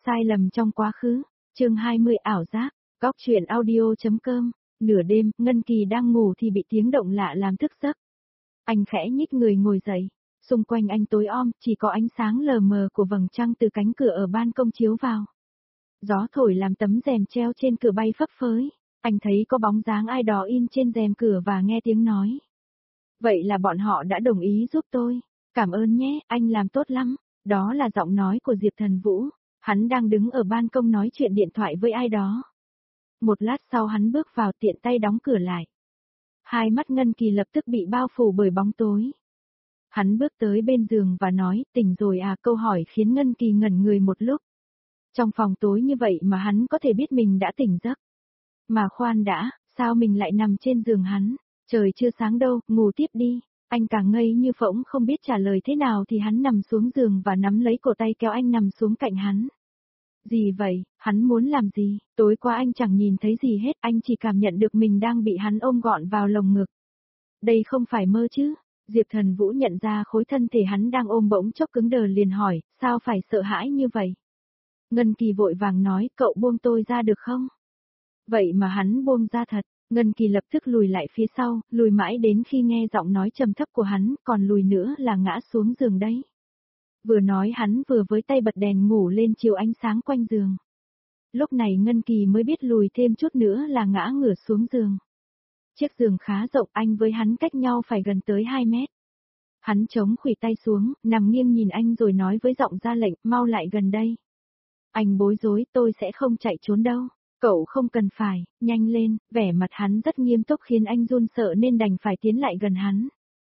Sai lầm trong quá khứ, chương 20 ảo giác, góc truyện audio.com, nửa đêm, Ngân Kỳ đang ngủ thì bị tiếng động lạ làm thức giấc. Anh khẽ nhích người ngồi dậy, xung quanh anh tối om, chỉ có ánh sáng lờ mờ của vầng trăng từ cánh cửa ở ban công chiếu vào. Gió thổi làm tấm rèm treo trên cửa bay phấp phới, anh thấy có bóng dáng ai đó in trên rèm cửa và nghe tiếng nói. Vậy là bọn họ đã đồng ý giúp tôi, cảm ơn nhé, anh làm tốt lắm, đó là giọng nói của Diệp Thần Vũ. Hắn đang đứng ở ban công nói chuyện điện thoại với ai đó. Một lát sau hắn bước vào tiện tay đóng cửa lại. Hai mắt Ngân Kỳ lập tức bị bao phủ bởi bóng tối. Hắn bước tới bên giường và nói, tỉnh rồi à, câu hỏi khiến Ngân Kỳ ngẩn người một lúc. Trong phòng tối như vậy mà hắn có thể biết mình đã tỉnh giấc. Mà khoan đã, sao mình lại nằm trên giường hắn, trời chưa sáng đâu, ngủ tiếp đi. Anh càng ngây như phỗng không biết trả lời thế nào thì hắn nằm xuống giường và nắm lấy cổ tay kéo anh nằm xuống cạnh hắn. Gì vậy, hắn muốn làm gì, tối qua anh chẳng nhìn thấy gì hết, anh chỉ cảm nhận được mình đang bị hắn ôm gọn vào lồng ngực. Đây không phải mơ chứ, Diệp Thần Vũ nhận ra khối thân thể hắn đang ôm bỗng chốc cứng đờ liền hỏi, sao phải sợ hãi như vậy? Ngân Kỳ vội vàng nói, cậu buông tôi ra được không? Vậy mà hắn buông ra thật, Ngân Kỳ lập tức lùi lại phía sau, lùi mãi đến khi nghe giọng nói trầm thấp của hắn, còn lùi nữa là ngã xuống giường đấy. Vừa nói hắn vừa với tay bật đèn ngủ lên chiếu ánh sáng quanh giường. Lúc này Ngân Kỳ mới biết lùi thêm chút nữa là ngã ngửa xuống giường. Chiếc giường khá rộng, anh với hắn cách nhau phải gần tới 2 mét. Hắn chống khuỷu tay xuống, nằm nghiêng nhìn anh rồi nói với giọng ra lệnh, mau lại gần đây. Anh bối rối, tôi sẽ không chạy trốn đâu. Cậu không cần phải, nhanh lên, vẻ mặt hắn rất nghiêm túc khiến anh run sợ nên đành phải tiến lại gần hắn.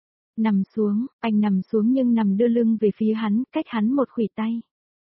Nằm xuống, anh nằm xuống nhưng nằm đưa lưng về phía hắn, cách hắn một khuỷu tay.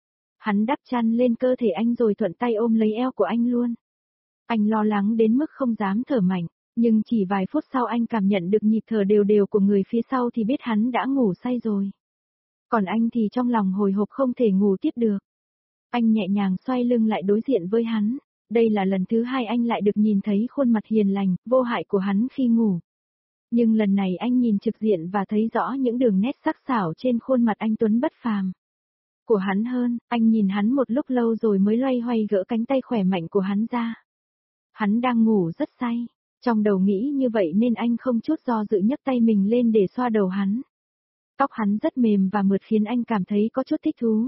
Hắn đắp chăn lên cơ thể anh rồi thuận tay ôm lấy eo của anh luôn. Anh lo lắng đến mức không dám thở mạnh, nhưng chỉ vài phút sau anh cảm nhận được nhịp thở đều đều của người phía sau thì biết hắn đã ngủ say rồi. Còn anh thì trong lòng hồi hộp không thể ngủ tiếp được. Anh nhẹ nhàng xoay lưng lại đối diện với hắn. Đây là lần thứ hai anh lại được nhìn thấy khuôn mặt hiền lành, vô hại của hắn khi ngủ. Nhưng lần này anh nhìn trực diện và thấy rõ những đường nét sắc sảo trên khuôn mặt anh tuấn bất phàm. Của hắn hơn, anh nhìn hắn một lúc lâu rồi mới loay hoay gỡ cánh tay khỏe mạnh của hắn ra. Hắn đang ngủ rất say, trong đầu nghĩ như vậy nên anh không chút do dự nhấc tay mình lên để xoa đầu hắn. Tóc hắn rất mềm và mượt khiến anh cảm thấy có chút thích thú.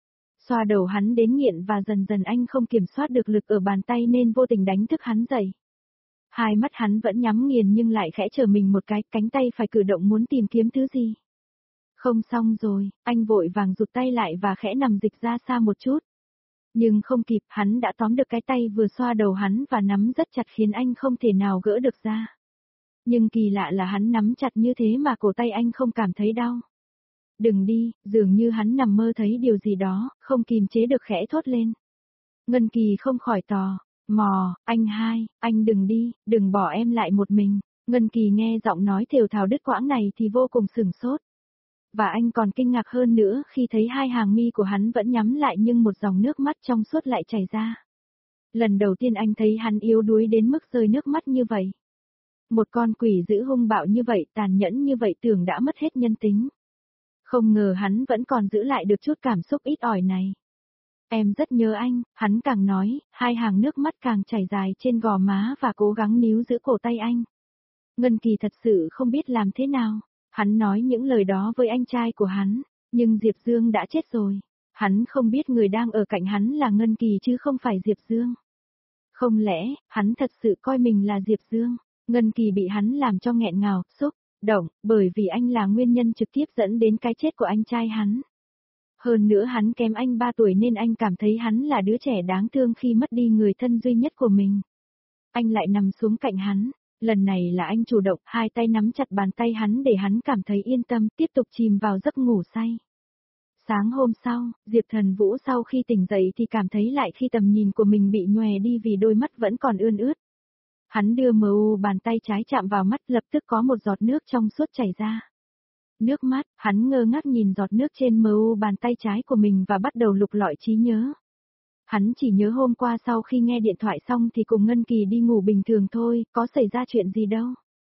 Xoa đầu hắn đến nghiện và dần dần anh không kiểm soát được lực ở bàn tay nên vô tình đánh thức hắn dậy. Hai mắt hắn vẫn nhắm nghiền nhưng lại khẽ trở mình một cái, cánh tay phải cử động muốn tìm kiếm thứ gì. Không xong rồi, anh vội vàng rụt tay lại và khẽ nằm dịch ra xa một chút. Nhưng không kịp, hắn đã tóm được cái tay vừa xoa đầu hắn và nắm rất chặt khiến anh không thể nào gỡ được ra. Nhưng kỳ lạ là hắn nắm chặt như thế mà cổ tay anh không cảm thấy đau. Đừng đi, dường như hắn nằm mơ thấy điều gì đó, không kìm chế được khẽ thốt lên. Ngân Kỳ không khỏi tò mò, anh đừng đi, đừng bỏ em lại một mình. Ngân Kỳ nghe giọng nói thều thào đứt quãng này thì vô cùng sửng sốt. Và anh còn kinh ngạc hơn nữa khi thấy hai hàng mi của hắn vẫn nhắm lại nhưng một dòng nước mắt trong suốt lại chảy ra. Lần đầu tiên anh thấy hắn yếu đuối đến mức rơi nước mắt như vậy. Một con quỷ dữ hung bạo như vậy, tàn nhẫn như vậy tưởng đã mất hết nhân tính. Không ngờ hắn vẫn còn giữ lại được chút cảm xúc ít ỏi này. Em rất nhớ anh, hắn càng nói, hai hàng nước mắt càng chảy dài trên gò má và cố gắng níu giữ cổ tay anh. Ngân Kỳ thật sự không biết làm thế nào. Hắn nói những lời đó với anh trai của hắn, nhưng Diệp Dương đã chết rồi. Hắn không biết người đang ở cạnh hắn là Ngân Kỳ chứ không phải Diệp Dương. Không lẽ, hắn thật sự coi mình là Diệp Dương? Ngân Kỳ bị hắn làm cho nghẹn ngào, xúc động, bởi vì anh là nguyên nhân trực tiếp dẫn đến cái chết của anh trai hắn. Hơn nữa hắn kém anh 3 tuổi nên anh cảm thấy hắn là đứa trẻ đáng thương khi mất đi người thân duy nhất của mình. Anh lại nằm xuống cạnh hắn. Lần này là anh chủ động, hai tay nắm chặt bàn tay hắn để hắn cảm thấy yên tâm, tiếp tục chìm vào giấc ngủ say. Sáng hôm sau, Diệp Thần Vũ sau khi tỉnh dậy thì cảm thấy lại khi tầm nhìn của mình bị nhòe đi vì đôi mắt vẫn còn ươn ướt. Hắn đưa bàn tay trái chạm vào mắt lập tức có một giọt nước trong suốt chảy ra. Nước mắt, hắn ngơ ngác nhìn giọt nước trên bàn tay trái của mình và bắt đầu lục lọi trí nhớ. Hắn chỉ nhớ hôm qua sau khi nghe điện thoại xong thì cùng Ngân Kỳ đi ngủ bình thường thôi, có xảy ra chuyện gì đâu.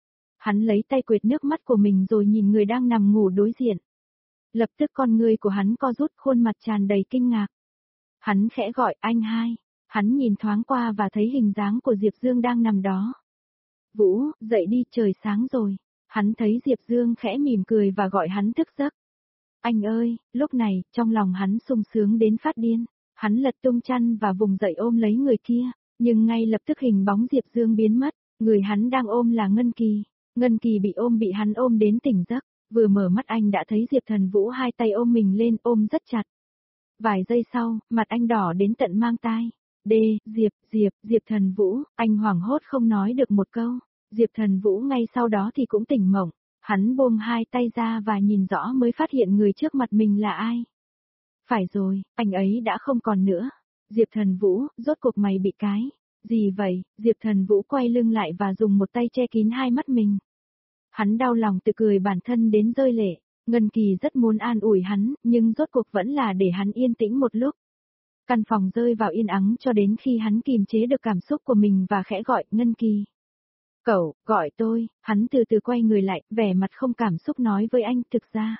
Hắn lấy tay quệt nước mắt của mình rồi nhìn người đang nằm ngủ đối diện. Lập tức con người của hắn co rút, khuôn mặt tràn đầy kinh ngạc. Hắn khẽ gọi anh hai. Hắn nhìn thoáng qua và thấy hình dáng của Diệp Dương đang nằm đó. Vũ, dậy đi, trời sáng rồi. Hắn thấy Diệp Dương khẽ mỉm cười và gọi hắn thức giấc. Anh ơi, lúc này, trong lòng hắn sung sướng đến phát điên. Hắn lật tung chăn và vùng dậy ôm lấy người kia, nhưng ngay lập tức hình bóng Diệp Dương biến mất, người hắn đang ôm là Ngân Kỳ. Ngân Kỳ bị hắn ôm đến tỉnh giấc, vừa mở mắt anh đã thấy Diệp Thần Vũ hai tay ôm mình lên ôm rất chặt. Vài giây sau, mặt anh đỏ đến tận mang tai. Diệp Thần Vũ, anh hoảng hốt không nói được một câu. Diệp Thần Vũ ngay sau đó thì cũng tỉnh mộng. Hắn buông hai tay ra và nhìn rõ mới phát hiện người trước mặt mình là ai. Phải rồi, anh ấy đã không còn nữa. Diệp Thần Vũ, rốt cuộc mày bị cái. Gì vậy? Diệp Thần Vũ quay lưng lại và dùng một tay che kín hai mắt mình. Hắn đau lòng tự cười bản thân đến rơi lệ. Ngân Kỳ rất muốn an ủi hắn, nhưng rốt cuộc vẫn là để hắn yên tĩnh một lúc. Căn phòng rơi vào yên ắng cho đến khi hắn kìm chế được cảm xúc của mình và khẽ gọi Ngân Kỳ. Cậu, gọi tôi, hắn từ từ quay người lại, vẻ mặt không cảm xúc nói với anh, thực ra.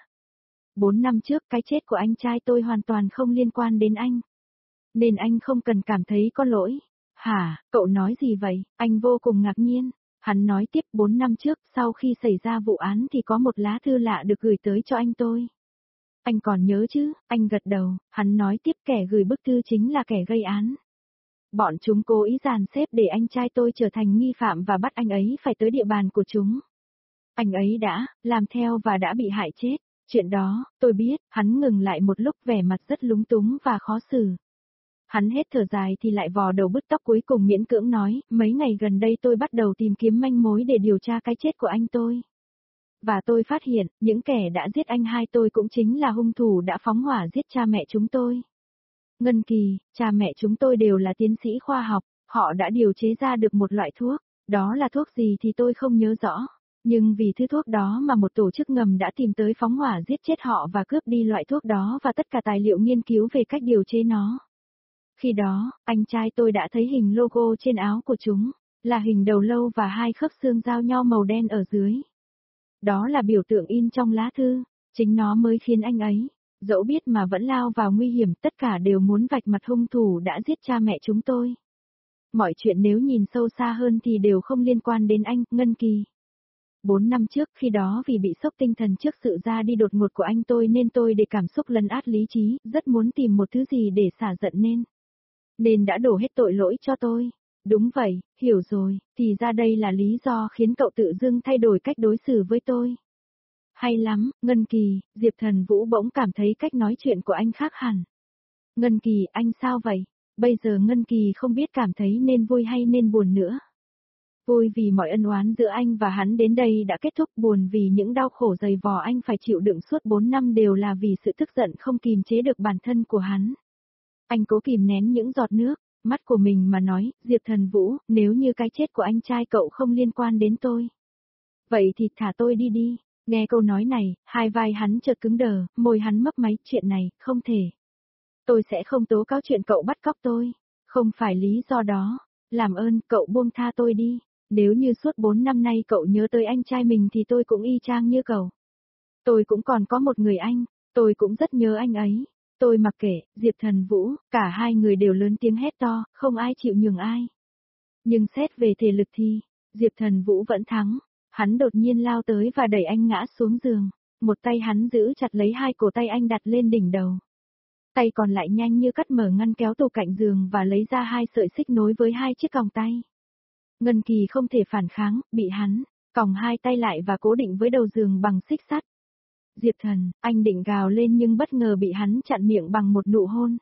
4 năm trước cái chết của anh trai tôi hoàn toàn không liên quan đến anh. Nên anh không cần cảm thấy có lỗi. Hả, cậu nói gì vậy? Anh vô cùng ngạc nhiên. Hắn nói tiếp 4 năm trước, sau khi xảy ra vụ án thì có một lá thư lạ được gửi tới cho anh tôi. Anh còn nhớ chứ? Anh gật đầu, hắn nói tiếp kẻ gửi bức thư chính là kẻ gây án. Bọn chúng cố ý dàn xếp để anh trai tôi trở thành nghi phạm và bắt anh ấy phải tới địa bàn của chúng. Anh ấy đã làm theo và đã bị hại chết. Chuyện đó, tôi biết, hắn ngừng lại một lúc vẻ mặt rất lúng túng và khó xử. Hắn hết thở dài thì lại vò đầu bứt tóc cuối cùng miễn cưỡng nói, mấy ngày gần đây tôi bắt đầu tìm kiếm manh mối để điều tra cái chết của anh tôi. Và tôi phát hiện, những kẻ đã giết anh hai tôi cũng chính là hung thủ đã phóng hỏa giết cha mẹ chúng tôi. Ngân Kỳ, cha mẹ chúng tôi đều là tiến sĩ khoa học, họ đã điều chế ra được một loại thuốc, đó là thuốc gì thì tôi không nhớ rõ. Nhưng vì thứ thuốc đó mà một tổ chức ngầm đã tìm tới phóng hỏa giết chết họ và cướp đi loại thuốc đó và tất cả tài liệu nghiên cứu về cách điều chế nó. Khi đó, anh trai tôi đã thấy hình logo trên áo của chúng, là hình đầu lâu và hai khớp xương giao nhau màu đen ở dưới. Đó là biểu tượng in trong lá thư, chính nó mới khiến anh ấy, dẫu biết mà vẫn lao vào nguy hiểm, tất cả đều muốn vạch mặt hung thủ đã giết cha mẹ chúng tôi. Mọi chuyện nếu nhìn sâu xa hơn thì đều không liên quan đến anh, Ngân Kỳ. 4 năm trước khi đó vì bị sốc tinh thần trước sự ra đi đột ngột của anh tôi nên tôi để cảm xúc lấn át lý trí, rất muốn tìm một thứ gì để xả giận nên đã đổ hết tội lỗi cho tôi. Đúng vậy, hiểu rồi, thì ra đây là lý do khiến cậu tự dưng thay đổi cách đối xử với tôi. Hay lắm, Ngân Kỳ, Diệp Thần Vũ bỗng cảm thấy cách nói chuyện của anh khác hẳn. Ngân Kỳ, anh sao vậy? Bây giờ Ngân Kỳ không biết cảm thấy nên vui hay nên buồn nữa. Vui vì mọi ân oán giữa anh và hắn đến đây đã kết thúc, buồn vì những đau khổ dày vò anh phải chịu đựng suốt 4 năm đều là vì sự tức giận không kìm chế được bản thân của hắn. Anh cố kìm nén những giọt nước, mắt của mình mà nói, Diệp Thần Vũ, nếu như cái chết của anh trai cậu không liên quan đến tôi. Vậy thì thả tôi đi đi. Nghe câu nói này, hai vai hắn chợt cứng đờ, môi hắn mấp máy, chuyện này, không thể. Tôi sẽ không tố cáo chuyện cậu bắt cóc tôi. Không phải lý do đó. Làm ơn, cậu buông tha tôi đi. Nếu như suốt 4 năm nay cậu nhớ tới anh trai mình thì tôi cũng y chang như cậu. Tôi cũng còn có một người anh, tôi cũng rất nhớ anh ấy. Tôi mặc kệ, Diệp Thần Vũ, cả hai người đều lớn tiếng hét to, không ai chịu nhường ai. Nhưng xét về thể lực thì, Diệp Thần Vũ vẫn thắng. Hắn đột nhiên lao tới và đẩy anh ngã xuống giường. Một tay hắn giữ chặt lấy hai cổ tay anh đặt lên đỉnh đầu. Tay còn lại nhanh như cắt mở ngăn kéo tủ cạnh giường và lấy ra hai sợi xích nối với hai chiếc còng tay. Ngân Kỳ không thể phản kháng, bị hắn còng hai tay lại và cố định với đầu giường bằng xích sắt. Diệp Thần, anh định gào lên nhưng bất ngờ bị hắn chặn miệng bằng một nụ hôn.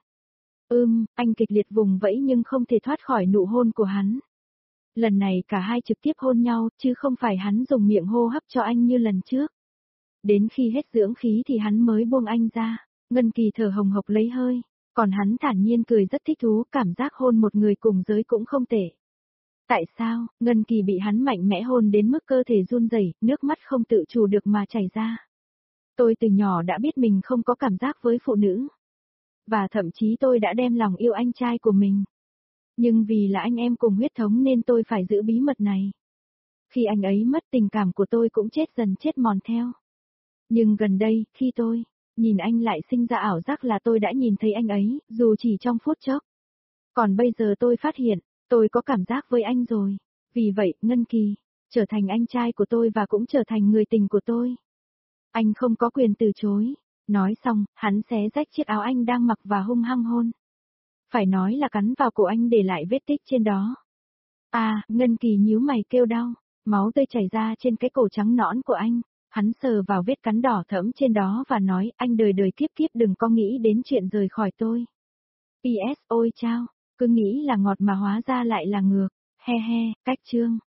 Anh kịch liệt vùng vẫy nhưng không thể thoát khỏi nụ hôn của hắn. Lần này cả hai trực tiếp hôn nhau, chứ không phải hắn dùng miệng hô hấp cho anh như lần trước. Đến khi hết dưỡng khí thì hắn mới buông anh ra. Ngân Kỳ thở hồng hộc lấy hơi, còn hắn thản nhiên cười rất thích thú, cảm giác hôn một người cùng giới cũng không tệ. Tại sao? Ngân Kỳ bị hắn mạnh mẽ hôn đến mức cơ thể run rẩy, nước mắt không tự chủ được mà chảy ra. Tôi từ nhỏ đã biết mình không có cảm giác với phụ nữ. Và thậm chí tôi đã đem lòng yêu anh trai của mình. Nhưng vì là anh em cùng huyết thống nên tôi phải giữ bí mật này. Khi anh ấy mất tình cảm của tôi cũng chết dần chết mòn theo. Nhưng gần đây, khi tôi Nhìn anh lại sinh ra ảo giác là tôi đã nhìn thấy anh ấy, dù chỉ trong phút chốc. Còn bây giờ tôi phát hiện, tôi có cảm giác với anh rồi. Vì vậy, Ngân Kỳ, trở thành anh trai của tôi và cũng trở thành người tình của tôi. Anh không có quyền từ chối. Nói xong, hắn xé rách chiếc áo anh đang mặc và hung hăng hôn. Phải nói là cắn vào cổ anh để lại vết tích trên đó. À, Ngân Kỳ nhíu mày kêu đau, máu tươi chảy ra trên cái cổ trắng nõn của anh. Hắn sờ vào vết cắn đỏ thẫm trên đó và nói, anh đời đời kiếp kiếp đừng có nghĩ đến chuyện rời khỏi tôi. PS ôi chao, cứ nghĩ là ngọt mà hóa ra lại là ngược, he he, cách chương.